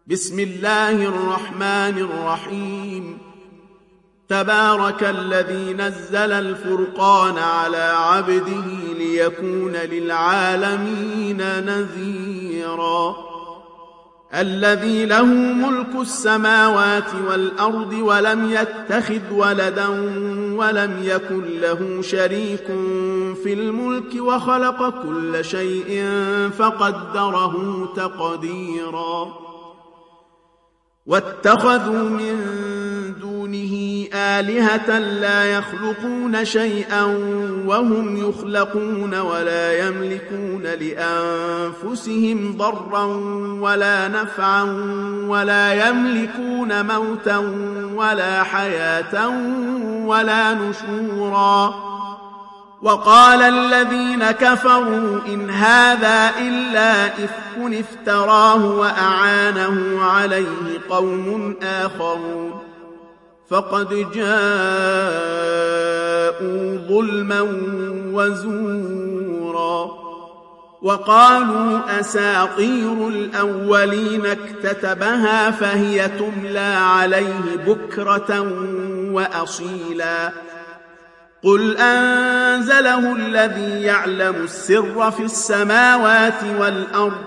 بسم الله الرحمن الرحيم. تبارك الذي نزل الفرقان على عبده ليكون للعالمين نذيرا. الذي له ملك السماوات والأرض ولم يتخذ ولدا ولم يكن له شريك في الملك وخلق كل شيء فقدره تقديرا. واتخذوا من دونه آلهة لا يخلقون شيئا وهم يخلقون ولا يملكون لأنفسهم ضرا ولا نفعا ولا يملكون موتا ولا حياة ولا نشورا. وقال الذين كفروا إن هذا إلا إفك افتراه وأعانه عليه قوم آخرون فقد جاءوا ظلما وزورا. وقالوا أساطير الأولين اكتتبها فهي تملى عليه بكرة وأصيلا. قل أنزله الذي يعلم السر في السماوات والأرض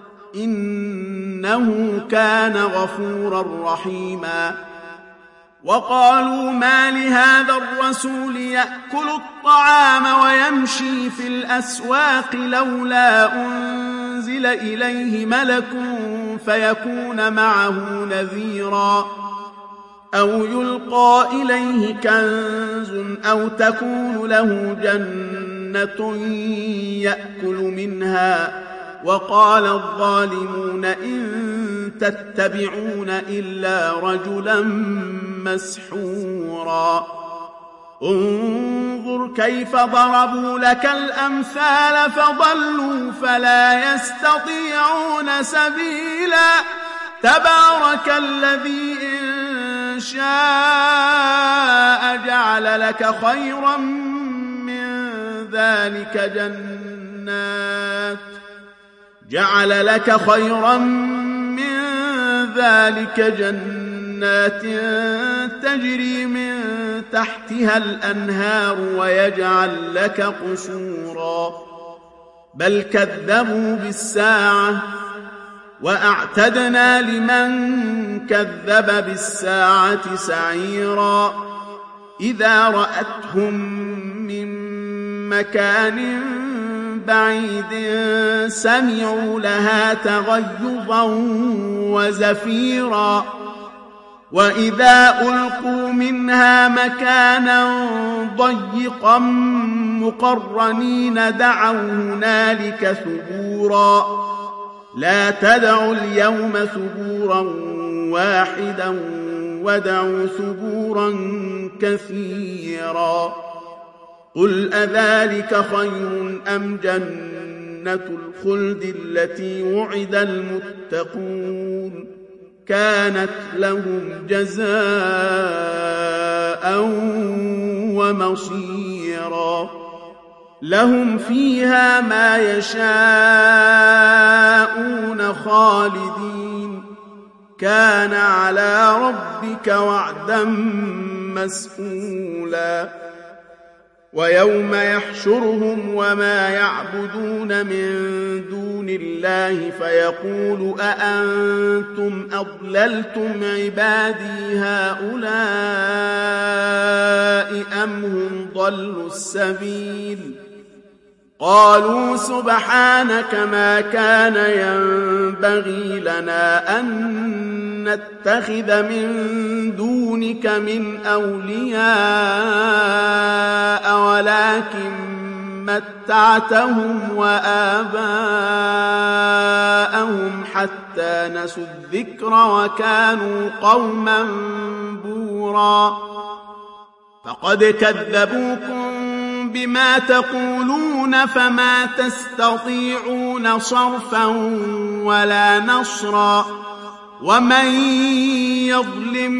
إنه كان غفورا رحيما. وقالوا ما لهذا الرسول يأكل الطعام ويمشي في الأسواق لولا أنزل إليه ملك فيكون معه نذيرا أو يلقى إليه كنز أو تكون له جنة يأكل منها. وقال الظالمون إن تتبعون إلا رجلا مسحورا. انظر كيف ضربوا لك الأمثال فضلوا فلا يستطيعون سبيلا. تبارك الذي إن شاء جعل لك خيرا من ذلك جنات تجري من تحتها الأنهار ويجعل لك قصورا. بل كذبوا بالساعة وأعتدنا لمن كذب بالساعة سعيرا. إذا رأتهم من مكان بعيد سمعوا لها تغيظا وزفيرا. وإذا ألقوا منها مكانا ضيقا مقرنين دعوا هنالك ثبورا. لا تدعوا اليوم ثبورا واحدا ودعوا ثبورا كثيرا. قل أذلك خير أم جنة الخلد التي وعد المتقون كانت لهم جزاء ومصيرا. لهم فيها ما يشاءون خالدين كان على ربك وعدا مسئولا. ويوم يحشرهم وما يعبدون من دون الله فيقول أأنتم أضللتم عبادي هؤلاء أم هم ضلوا السبيل. قالوا سبحانك ما كان ينبغي لنا أن نتخذ من دونك من أولياء ولكن متعتهم وآباءهم حتى نسوا الذكر وكانوا قوما بورا. فقد كذبوكم بما تقولون فما تستطيعون صرفا ولا نصرا. ومن يظلم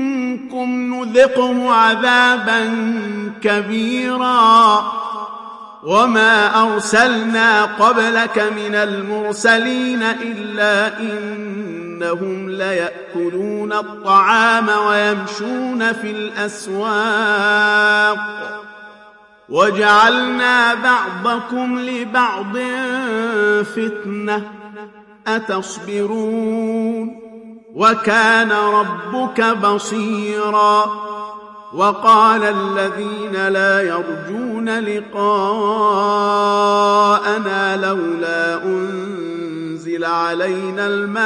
منكم نذقه عذابا كبيرا. وما أرسلنا قبلك من المرسلين إلا إنهم ليأكلون الطعام ويمشون في الأسواق وجعلنا بعضكم لبعض فتنة أتصبرون وكان ربك بصيرا. وقال الذين لا يرجون لقاءنا لولا أنزل علينا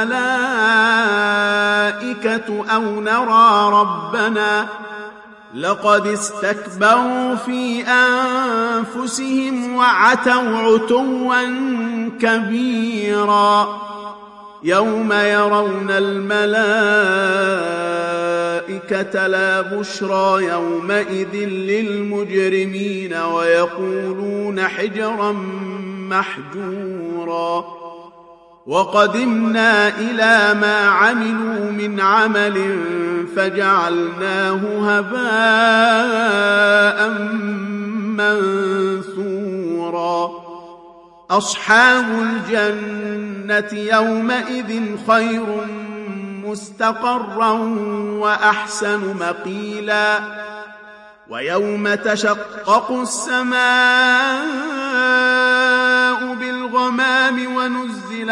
الملائكة أو نرى ربنا لقد استكبروا في أنفسهم وعتوا عتوا كبيرا. يوم يرون الملائكة لا بشرى يومئذ للمجرمين ويقولون حجرا محجورا. وقدمنا إلى ما عملوا من عمل فجعلناه هباء منثورا. أصحاب الجنة يومئذ خير مستقرا وأحسن مقيلا. ويوم تشقق السماء بالغمام ونزل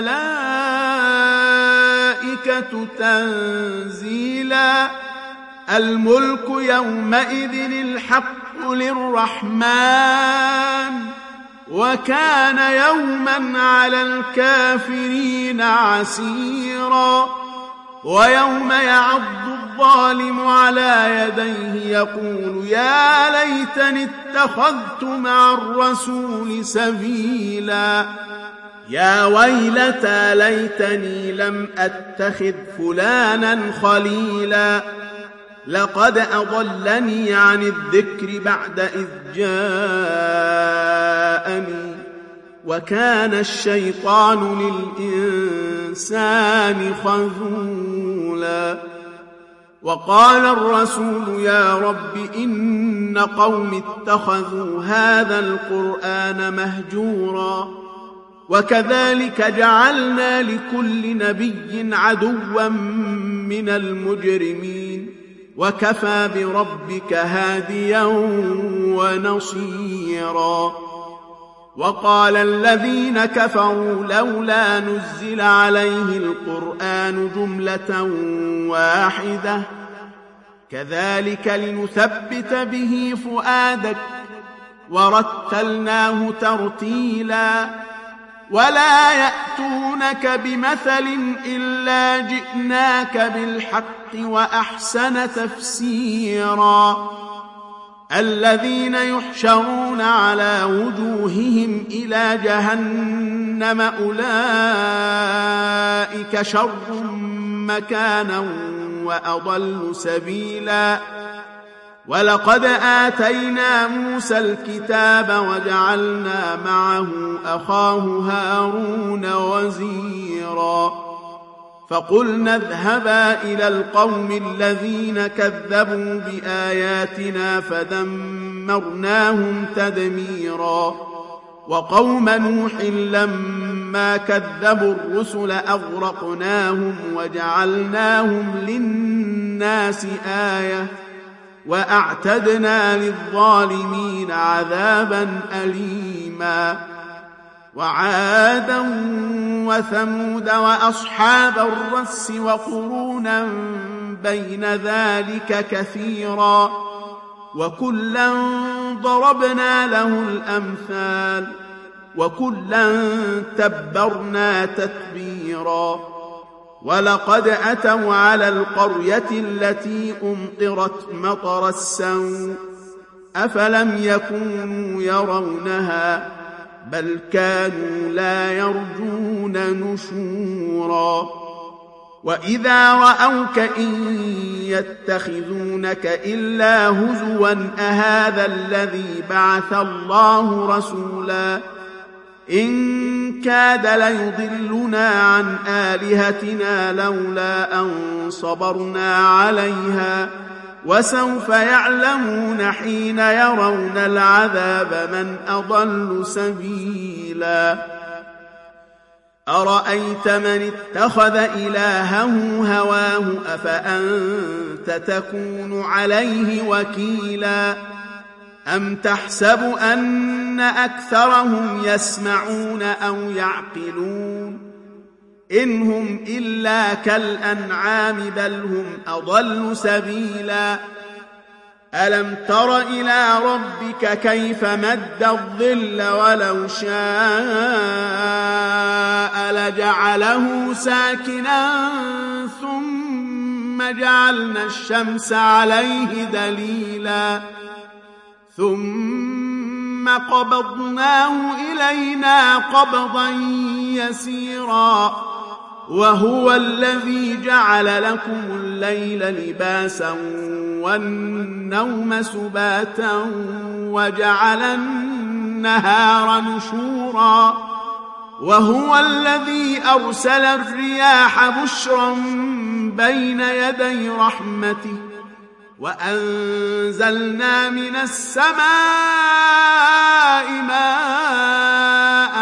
الملائكة تنزيلا. الملك يومئذ الحق للرحمن وكان يوما على الكافرين عسيرا. ويوم يعض الظالم على يديه يقول يا ليتني اتخذت مع الرسول سبيلا. يا ويلتى ليتني لم أتخذ فلانا خليلا لقد أضلني عن الذكر بعد إذ جاءني وكان الشيطان للإنسان خذولا. وقال الرسول يا رب إن قوم اتخذوا هذا القرآن مهجورا. وكذلك جعلنا لكل نبي عدوا من المجرمين وكفى بربك هاديا ونصيرا. وقال الذين كفروا لولا نزل عليه القرآن جملة واحدة كذلك لنثبت به فؤادك ورتلناه ترتيلا. ولا يأتونك بمثل إلا جئناك بالحق وأحسن تفسيرا. الذين يحشرون على وجوههم إلى جهنم أولئك شر مكانا وأضل سبيلا. ولقد آتينا موسى الكتاب وجعلنا معه أخاه هارون وزيرا. فقلنا اذهبا إلى القوم الذين كذبوا بآياتنا فدمرناهم تدميرا. وقوم نوح لما كذبوا الرسل أغرقناهم وجعلناهم للناس آية وأعتدنا للظالمين عذابا أليما. وعادا وثمود وأصحاب الرس وقرونا بين ذلك كثيرا وكلا ضربنا له الأمثال وكلا تبرنا تتبيرا. ولقد أتوا على القرية التي أمطرت مطر السوء أفلم يكونوا يرونها بل كانوا لا يرجون نشورا. وإذا رأوك إن يتخذونك إلا هزوا أهذا الذي بعث الله رسولا إن كاد ليضلنا عن آلهتنا لولا أن صبرنا عليها وسوف يعلمون حين يرون العذاب من أضل سبيلا أرأيت من اتخذ إلهه هواه أفأنت تكون عليه وكيلا أم تحسب أن أكثرهم يسمعون أو يعقلون إن هم إلا كالأنعام بل هم أضل سبيلا ألم تر إلى ربك كيف مد الظل ولو شاء لجعله ساكنا ثم جعلنا الشمس عليه دليلا ثم قبضناه إلينا قبضا يسيرا وهو الذي جعل لكم الليل لباسا والنوم سباتا وجعل النهار نشورا وهو الذي أرسل الرياح بشرا بين يدي رحمته وأنزلنا من السماء ماء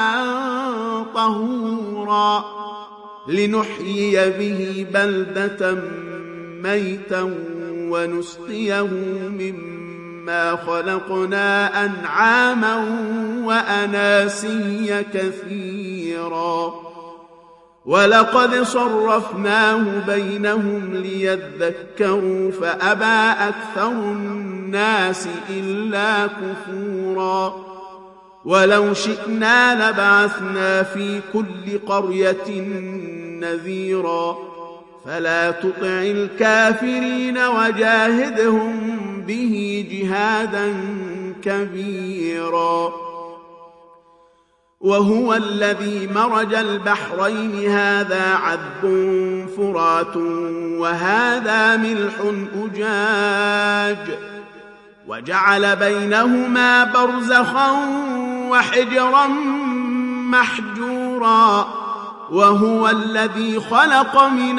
طهورا لنحيي به بلدة ميتا ونسقيه مما خلقنا أنعاما وأناسيا كثيرا ولقد صرفناه بينهم ليذكروا فأبى أكثر الناس إلا كفورا ولو شئنا لبعثنا في كل قرية نذيرا فلا تطع الكافرين وجاهدهم به جهادا كبيرا وهو الذي مرج البحرين هذا عذب فرات وهذا ملح أجاج وجعل بينهما برزخا وحجرا محجورا وهو الذي خلق من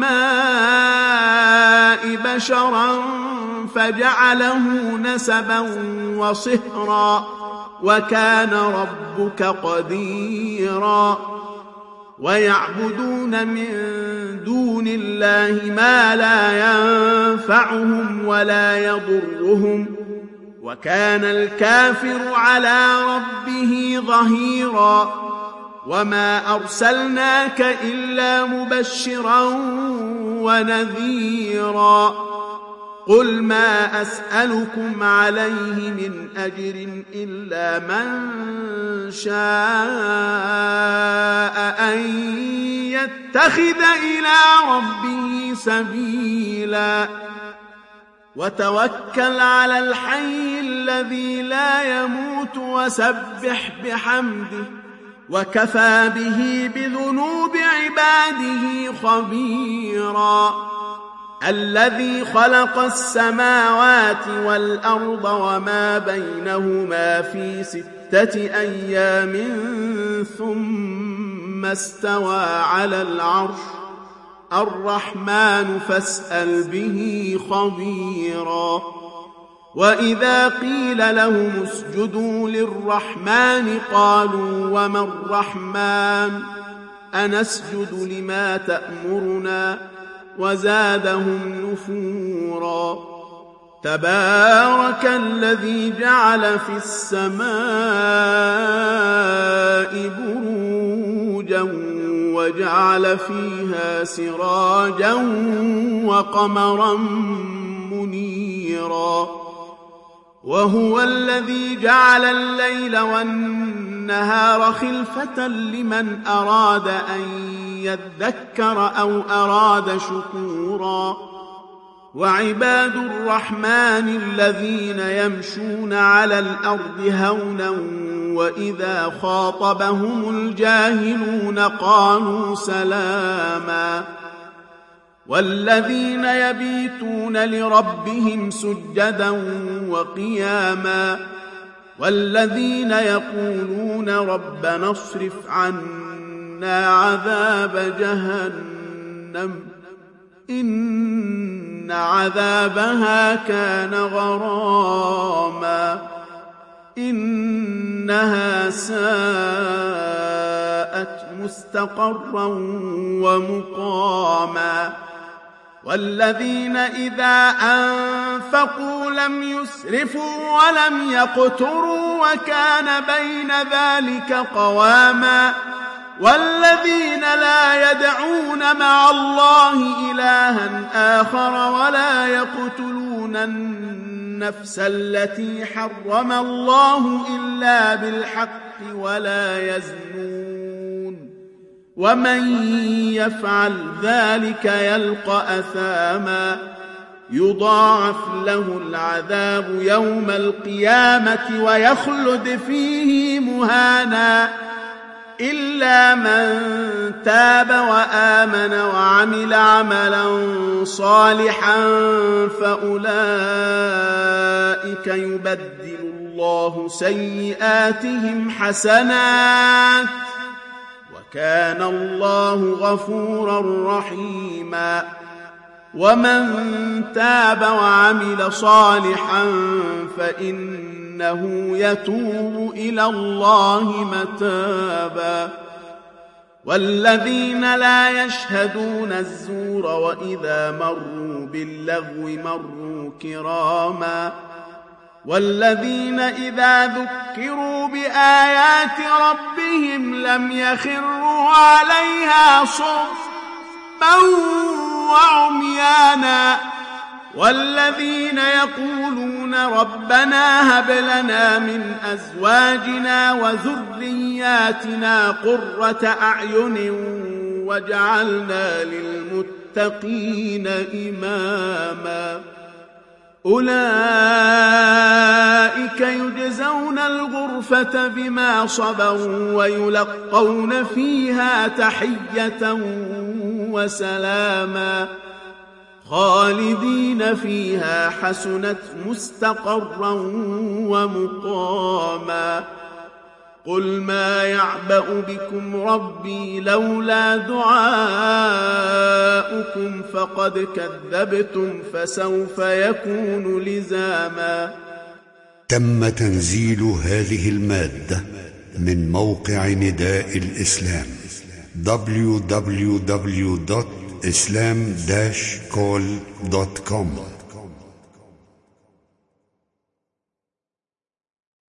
الماء بشرا فجعله نسبا وصهرا وكان ربك قديرا ويعبدون من دون الله ما لا ينفعهم ولا يضرهم وكان الكافر على ربه ظهيرا وما أرسلناك إلا مبشرا ونذيرا قل ما أسألكم عليه من أجر إلا من شاء أن يتخذ إلى ربه سبيلا وتوكل على الحي الذي لا يموت وسبح بحمده وكفى به بذنوب عباده خبيرا الذي خلق السماوات والأرض وما بينهما في 6 أيام ثم استوى على العرش الرحمن فاسأل به خبيرا وإذا قيل لهم اسجدوا للرحمن قالوا وما الرحمن أنسجد لما تأمرنا وزادهم نفورا تبارك الذي جعل في السماء بروجا وجعل فيها سراجا وقمرا منيرا وهو الذي جعل الليل والنهار خلفة لمن أراد أن يذكر أو أراد شكورا وعباد الرحمن الذين يمشون على الأرض هونا وإذا خاطبهم الجاهلون قالوا سلاما والذين يبيتون لربهم سجدا وقياما والذين يقولون ربنا اصرف عنا عذاب جهنم إن إن عذابها كان غراما إنها ساءت مستقرا ومقاما والذين إذا أنفقوا لم يسرفوا ولم يقتروا وكان بين ذلك قواما والذين لا يدعون مع الله إلها آخر ولا يقتلون النفس التي حرم الله إلا بالحق ولا يزنون ومن يفعل ذلك يلقى أثاما يضاعف له العذاب يوم القيامة ويخلد فيه مهانا إلا من تاب وآمن وعمل عملا صالحا فأولئك يبدل الله سيئاتهم حسنات وكان الله غفورا رحيما ومن تاب وعمل صالحا فإنه يتوب إلى الله متابا والذين لا يشهدون الزور وإذا مروا باللغو مروا كراما والذين إذا ذكروا بآيات ربهم لم يخروا عليها صما وعميانا والذين يقولون ربنا هب لنا من أزواجنا وذرياتنا قرة أعين واجعلنا للمتقين إماما أولئك يجزون الغرفة بما صبروا ويلقون فيها تحية وسلاما خالدين فيها حسنت مستقرا ومقاما قل ما يعبأ بكم ربي لولا دعاؤكم فقد كذبتم فسوف يكون لزاما. تم تنزيل هذه المادة من موقع نداء الإسلام www.islam-call.com